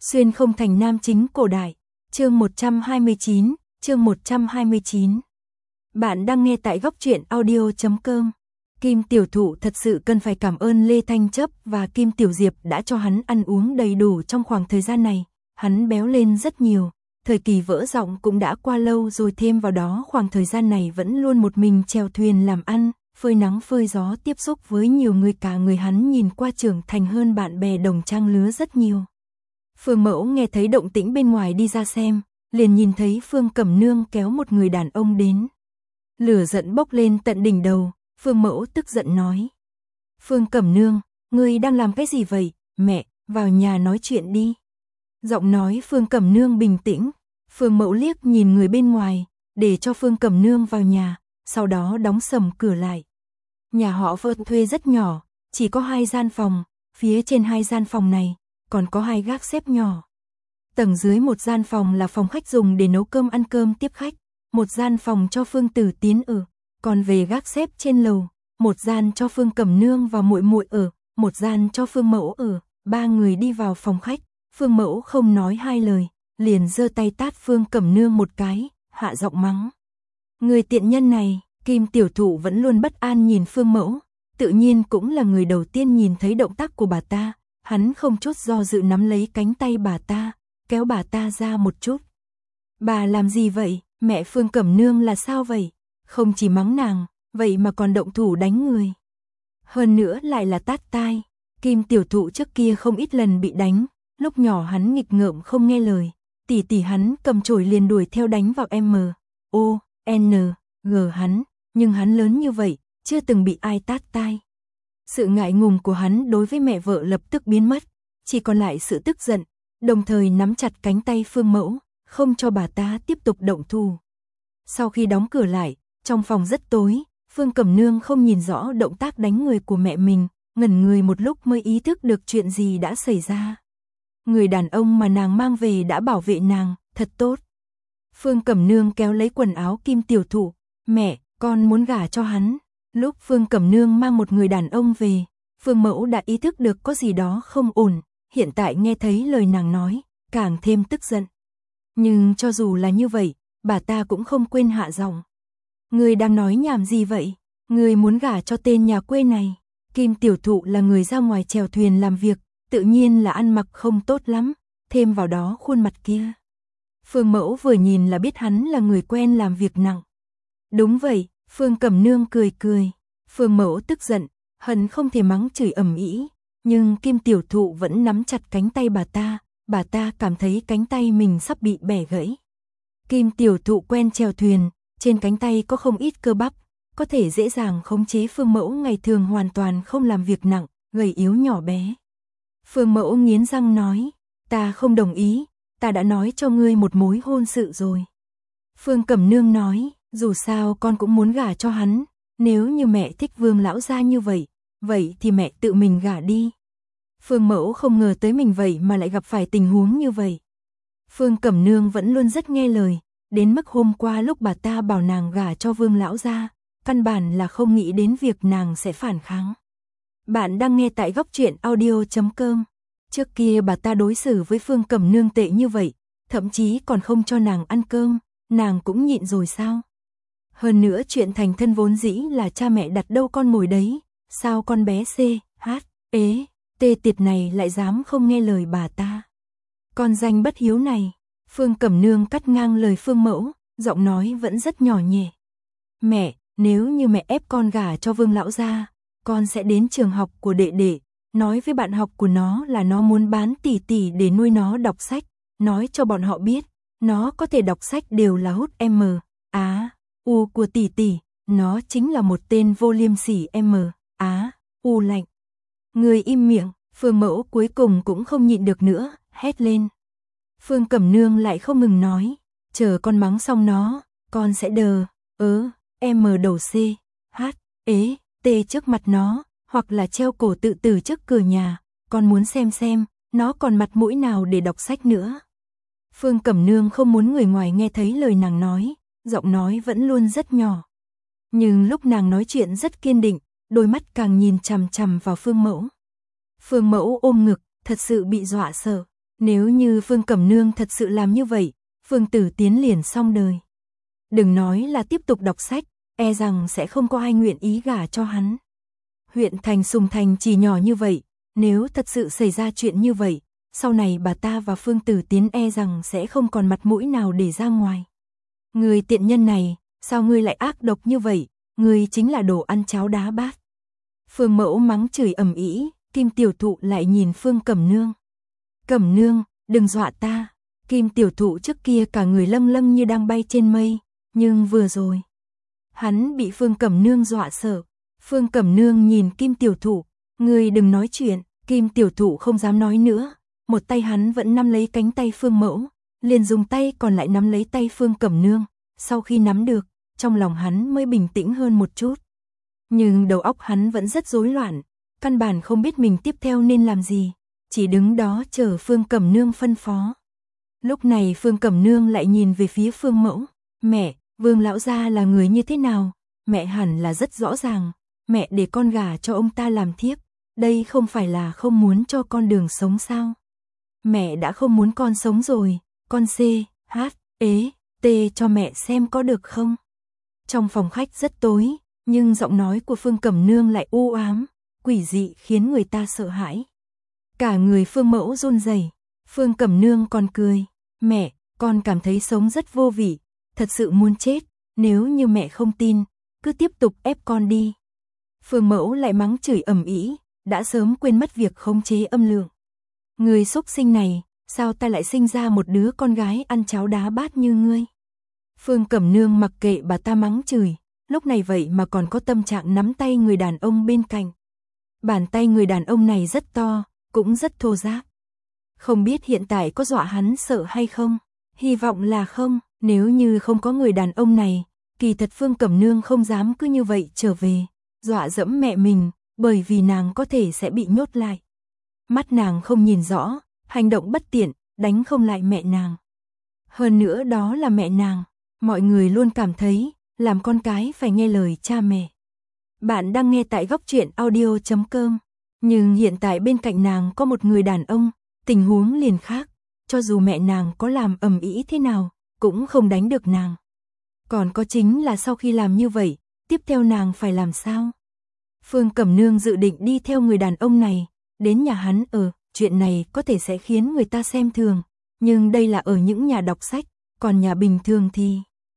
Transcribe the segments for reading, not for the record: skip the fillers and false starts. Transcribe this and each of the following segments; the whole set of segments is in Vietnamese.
Xuyên không thành nam chính cổ đại. Chương 129, chương 129. Bạn đang nghe tại góc truyện audio.com. Kim Tiểu Thụ thật sự cần phải cảm ơn Lê Thanh Chấp và Kim Tiểu Diệp đã cho hắn ăn uống đầy đủ trong khoảng thời gian này. Hắn béo lên rất nhiều, thời kỳ vỡ giọng cũng đã qua lâu rồi, thêm vào đó khoảng thời gian này vẫn luôn một mình chèo thuyền làm ăn, phơi nắng phơi gió, tiếp xúc với nhiều người, cả người hắn nhìn qua trưởng thành hơn bạn bè đồng trang lứa rất nhiều. Phương Mẫu nghe thấy động tĩnh bên ngoài đi ra xem, liền nhìn thấy Phương Cẩm Nương kéo một người đàn ông đến. Lửa giận bốc lên tận đỉnh đầu, Phương Mẫu tức giận nói. Phương Cẩm Nương, ngươi đang làm cái gì vậy? Mẹ, vào nhà nói chuyện đi. Giọng nói Phương Cẩm Nương bình tĩnh, Phương Mẫu liếc nhìn người bên ngoài, để cho Phương Cẩm Nương vào nhà, sau đó đóng sầm cửa lại. Nhà họ Phương thuê rất nhỏ, chỉ có 2 gian phòng, phía trên 2 gian phòng này còn có 2 gác xếp nhỏ. Tầng dưới một gian phòng là phòng khách dùng để nấu cơm ăn cơm tiếp khách, một gian phòng cho Phương Tử Tiến ở, còn về gác xếp trên lầu, một gian cho Phương Cẩm Nương và muội muội ở, một gian cho Phương Mẫu ở. 3 người đi vào phòng khách, Phương Mẫu không nói hai lời, liền giơ tay tát Phương Cẩm Nương một cái, hạ giọng mắng. Người tiện nhân này. Kim Tiểu Thụ vẫn luôn bất an nhìn Phương Mẫu, tự nhiên cũng là người đầu tiên nhìn thấy động tác của bà ta, hắn không chút do dự nắm lấy cánh tay bà ta, kéo bà ta ra một chút. Bà làm gì vậy? Mẹ Phương Cẩm Nương là sao vậy? Không chỉ mắng nàng, vậy mà còn động thủ đánh người. Hơn nữa lại là tát tai. Kim Tiểu Thụ trước kia không ít lần bị đánh, lúc nhỏ hắn nghịch ngợm không nghe lời, tỷ tỷ hắn cầm chổi liền đuổi theo đánh vào M.O.N.G hắn. Nhưng hắn lớn như vậy, chưa từng bị ai tát tai. Sự ngại ngùng của hắn đối với mẹ vợ lập tức biến mất, chỉ còn lại sự tức giận, đồng thời nắm chặt cánh tay Phương Mẫu, không cho bà ta tiếp tục động thủ. Sau khi đóng cửa lại, trong phòng rất tối, Phương Cẩm Nương không nhìn rõ động tác đánh người của mẹ mình, ngẩn người một lúc mới ý thức được chuyện gì đã xảy ra. Người đàn ông mà nàng mang về đã bảo vệ nàng, thật tốt. Phương Cẩm Nương kéo lấy quần áo Kim Tiểu Thụ, mẹ, con muốn gả cho hắn. Lúc Phương Cẩm Nương mang một người đàn ông về, Phương Mẫu đã ý thức được có gì đó không ổn, hiện tại nghe thấy lời nàng nói, càng thêm tức giận. Nhưng cho dù là như vậy, bà ta cũng không quên hạ giọng. Người đang nói nhảm gì vậy? Người muốn gả cho tên nhà quê này. Kim Tiểu Thụ là người ra ngoài chèo thuyền làm việc, tự nhiên là ăn mặc không tốt lắm, thêm vào đó khuôn mặt kia. Phương Mẫu vừa nhìn là biết hắn là người quen làm việc nặng. Đúng vậy, Phương Cẩm Nương cười cười. Phương Mẫu tức giận, hận không thể mắng chửi ầm ĩ, nhưng Kim Tiểu Thụ vẫn nắm chặt cánh tay bà ta cảm thấy cánh tay mình sắp bị bẻ gãy. Kim Tiểu Thụ quen chèo thuyền, trên cánh tay có không ít cơ bắp, có thể dễ dàng khống chế. Phương Mẫu ngày thường hoàn toàn không làm việc nặng, gầy yếu nhỏ bé. Phương Mẫu nghiến răng nói, ta không đồng ý, ta đã nói cho ngươi một mối hôn sự rồi. Phương Cẩm Nương nói, dù sao con cũng muốn gả cho hắn, nếu như mẹ thích Vương lão gia như vậy, vậy thì mẹ tự mình gả đi. Phương Mẫu không ngờ tới mình vậy mà lại gặp phải tình huống như vậy. Phương Cẩm Nương vẫn luôn rất nghe lời, đến mức hôm qua lúc bà ta bảo nàng gả cho Vương lão gia, căn bản là không nghĩ đến việc nàng sẽ phản kháng. Bạn đang nghe tại góc truyện audio.com. Trước kia bà ta đối xử với Phương Cẩm Nương tệ như vậy, thậm chí còn không cho nàng ăn cơm, nàng cũng nhịn rồi sao? Hơn nữa chuyện thành thân vốn dĩ là cha mẹ đặt đâu con ngồi đấy, sao con bé tê tiệt này lại dám không nghe lời bà ta? Con danh bất hiếu này. Phương Cẩm Nương cắt ngang lời Phương Mẫu, giọng nói vẫn rất nhỏ nhẹ. Mẹ, nếu như mẹ ép con gả cho Vương lão gia, con sẽ đến trường học của đệ đệ, nói với bạn học của nó là nó muốn bán tỷ tỷ để nuôi nó đọc sách, nói cho bọn họ biết, nó có thể đọc sách đều là hút U của tỷ tỷ, nó chính là một tên vô liêm sỉ U lạnh. Người im miệng. Phương Mẫu cuối cùng cũng không nhịn được nữa, hét lên. Phương Cẩm Nương lại không ngừng nói, chờ con mắng xong nó, con sẽ đầu T trước mặt nó, hoặc là treo cổ tự tử trước cửa nhà, con muốn xem nó còn mặt mũi nào để đọc sách nữa. Phương Cẩm Nương không muốn người ngoài nghe thấy lời nàng nói, giọng nói vẫn luôn rất nhỏ. Nhưng lúc nàng nói chuyện rất kiên định, đôi mắt càng nhìn chằm chằm vào Phương Mẫu. Phương Mẫu ôm ngực, thật sự bị dọa sợ, Nếu như Phương Cẩm Nương thật sự làm như vậy, Phương Tử Tiến liền xong đời. Đừng nói là tiếp tục đọc sách, e rằng sẽ không có ai nguyện ý gả cho hắn. Huyện thành Sùng Thành chỉ nhỏ như vậy, nếu thật sự xảy ra chuyện như vậy, sau này bà ta và Phương Tử Tiến e rằng sẽ không còn mặt mũi nào để ra ngoài. Người tiện nhân này, sao ngươi lại ác độc như vậy, ngươi chính là đồ ăn cháo đá bát. Phương Mẫu mắng chửi ầm ĩ, Kim Tiểu Thụ lại nhìn Phương Cẩm Nương. Cẩm Nương, đừng dọa ta. Kim Tiểu Thụ trước kia cả người lâng lâng như đang bay trên mây, nhưng vừa rồi, hắn bị Phương Cẩm Nương dọa sợ. Phương Cẩm Nương nhìn Kim Tiểu Thụ, ngươi đừng nói chuyện. Kim Tiểu Thụ không dám nói nữa, một tay hắn vẫn nắm lấy cánh tay Phương Mẫu, liền dùng tay còn lại nắm lấy tay Phương Cẩm Nương. Sau khi nắm được, trong lòng hắn mới bình tĩnh hơn một chút. Nhưng đầu óc hắn vẫn rất rối loạn, căn bản không biết mình tiếp theo nên làm gì, chỉ đứng đó chờ Phương Cẩm Nương phân phó. Lúc này Phương Cẩm Nương lại nhìn về phía Phương Mẫu. Mẹ, Vương lão gia là người như thế nào? Mẹ hẳn là rất rõ ràng. Mẹ để con gả cho ông ta làm thiếp, đây không phải là không muốn cho con đường sống sao? Mẹ đã không muốn con sống rồi, con CHT cho mẹ xem có được không? Trong phòng khách rất tối, nhưng giọng nói của Phương Cẩm Nương lại u ám, quỷ dị khiến người ta sợ hãi. Cả người Phương Mẫu run rẩy. Phương Cẩm Nương còn cười. Mẹ, con cảm thấy sống rất vô vị, thật sự muốn chết, nếu như mẹ không tin, cứ tiếp tục ép con đi. Phương Mẫu lại mắng chửi ầm ĩ, đã sớm quên mất việc khống chế âm lượng. Người xúc sinh này, sao ta lại sinh ra một đứa con gái ăn cháo đá bát như ngươi? Phương Cẩm Nương mặc kệ bà ta mắng chửi, lúc này vậy mà còn có tâm trạng nắm tay người đàn ông bên cạnh. Bàn tay người đàn ông này rất to, cũng rất thô ráp. Không biết hiện tại có dọa hắn sợ hay không? Hy vọng là không, nếu như không có người đàn ông này, kỳ thật Phương Cẩm Nương không dám cứ như vậy trở về, dọa dẫm mẹ mình, bởi vì nàng có thể sẽ bị nhốt lại. Mắt nàng không nhìn rõ, hành động bất tiện, đánh không lại mẹ nàng. Hơn nữa đó là mẹ nàng, mọi người luôn cảm thấy, làm con cái phải nghe lời cha mẹ. Bạn đang nghe tại Góc Truyện Audio.com, nhưng hiện tại bên cạnh nàng có một người đàn ông, tình huống liền khác, cho dù mẹ nàng có làm ầm ĩ thế nào, cũng không đánh được nàng. Còn có chính là sau khi làm như vậy, tiếp theo nàng phải làm sao? Phương Cẩm Nương dự định đi theo người đàn ông này, đến nhà hắn ở, chuyện này có thể sẽ khiến người ta xem thường, nhưng đây là ở những nhà đọc sách, còn nhà bình thường thì...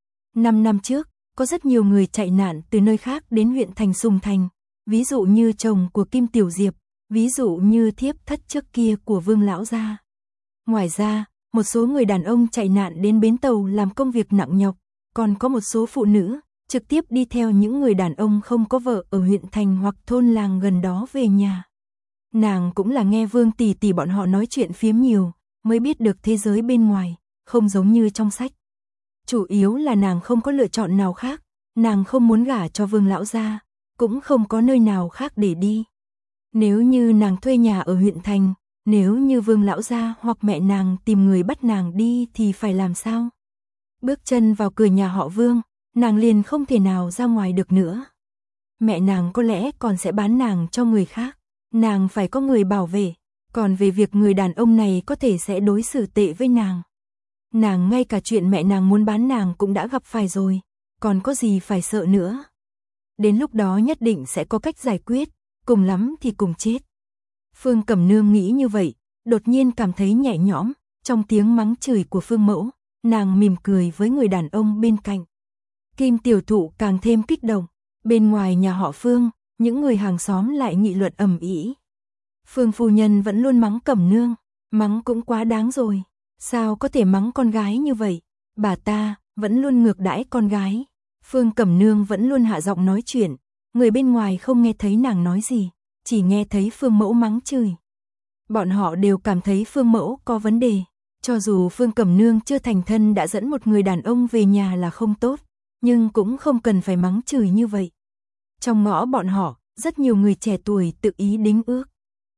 5 năm trước, có rất nhiều người chạy nạn từ nơi khác đến huyện thành Sùng Thành, ví dụ như chồng của Kim Tiểu Diệp, ví dụ như thiếp thất trước kia của Vương lão gia. Ngoài ra, một số người đàn ông chạy nạn đến bến tàu làm công việc nặng nhọc, còn có một số phụ nữ trực tiếp đi theo những người đàn ông không có vợ ở huyện thành hoặc thôn làng gần đó về nhà. Nàng cũng là nghe Vương tỷ tỷ bọn họ nói chuyện phiếm nhiều, mới biết được thế giới bên ngoài, không giống như trong sách. Chủ yếu là nàng không có lựa chọn nào khác, nàng không muốn gả cho Vương lão gia, cũng không có nơi nào khác để đi. Nếu như nàng thuê nhà ở huyện thành, nếu như Vương lão gia hoặc mẹ nàng tìm người bắt nàng đi thì phải làm sao? Bước chân vào cửa nhà họ Vương, nàng liền không thể nào ra ngoài được nữa. Mẹ nàng có lẽ còn sẽ bán nàng cho người khác, nàng phải có người bảo vệ, còn về việc người đàn ông này có thể sẽ đối xử tệ với nàng. Nàng ngay cả chuyện mẹ nàng muốn bán nàng cũng đã gặp phải rồi, còn có gì phải sợ nữa. Đến lúc đó nhất định sẽ có cách giải quyết, cùng lắm thì cùng chết. Phương Cẩm Nương nghĩ như vậy, đột nhiên cảm thấy nhẹ nhõm, trong tiếng mắng chửi của Phương Mẫu, nàng mỉm cười với người đàn ông bên cạnh. Kim Tiểu Thụ càng thêm kích động, bên ngoài nhà họ Phương, những người hàng xóm lại nghị luận ầm ĩ. Phương phu nhân vẫn luôn mắng Cẩm Nương, mắng cũng quá đáng rồi, sao có thể mắng con gái như vậy, bà ta vẫn luôn ngược đãi con gái. Phương Cẩm Nương vẫn luôn hạ giọng nói chuyện, người bên ngoài không nghe thấy nàng nói gì, chỉ nghe thấy Phương Mẫu mắng chửi. Bọn họ đều cảm thấy Phương Mẫu có vấn đề, cho dù Phương Cẩm Nương chưa thành thân đã dẫn một người đàn ông về nhà là không tốt, nhưng cũng không cần phải mắng chửi như vậy. Trong ngõ bọn họ, rất nhiều người trẻ tuổi tự ý đính ước.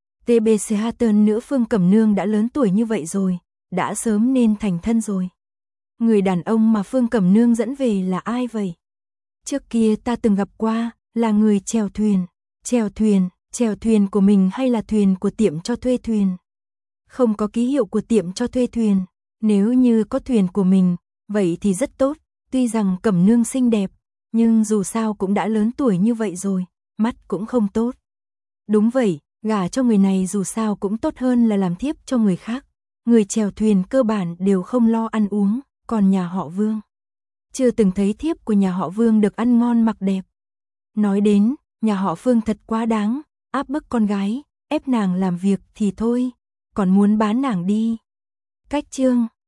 TBC Hatton nữa Phương Cẩm Nương đã lớn tuổi như vậy rồi, đã sớm nên thành thân rồi. Người đàn ông mà Phương Cẩm Nương dẫn về là ai vậy? Trước kia ta từng gặp qua, là người chèo thuyền của mình hay là thuyền của tiệm cho thuê thuyền? không có ký hiệu của tiệm cho thuê thuyền. Nếu như có thuyền của mình, vậy thì rất tốt. Tuy rằng Cẩm Nương xinh đẹp, nhưng dù sao cũng đã lớn tuổi như vậy rồi, mắt cũng không tốt. Đúng vậy, gả cho người này dù sao cũng tốt hơn là làm thiếp cho người khác. Người chèo thuyền cơ bản đều không lo ăn uống, còn nhà họ Vương. Chưa từng thấy thiếp của nhà họ Vương được ăn ngon mặc đẹp. Nói đến, nhà họ Phương thật quá đáng, áp bức con gái, ép nàng làm việc thì thôi, còn muốn bán nàng đi. Cách chương